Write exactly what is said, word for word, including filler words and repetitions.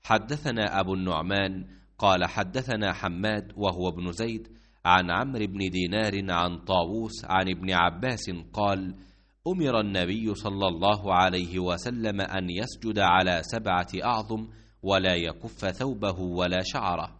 حدثنا أبو النعمان قال حدثنا حماد وهو ابن زيد عن عمرو بن دينار عن طاووس عن ابن عباس قال: أمر النبي صلى الله عليه وسلم أن يسجد على سبعة أعظم ولا يكف ثوبه ولا شعره.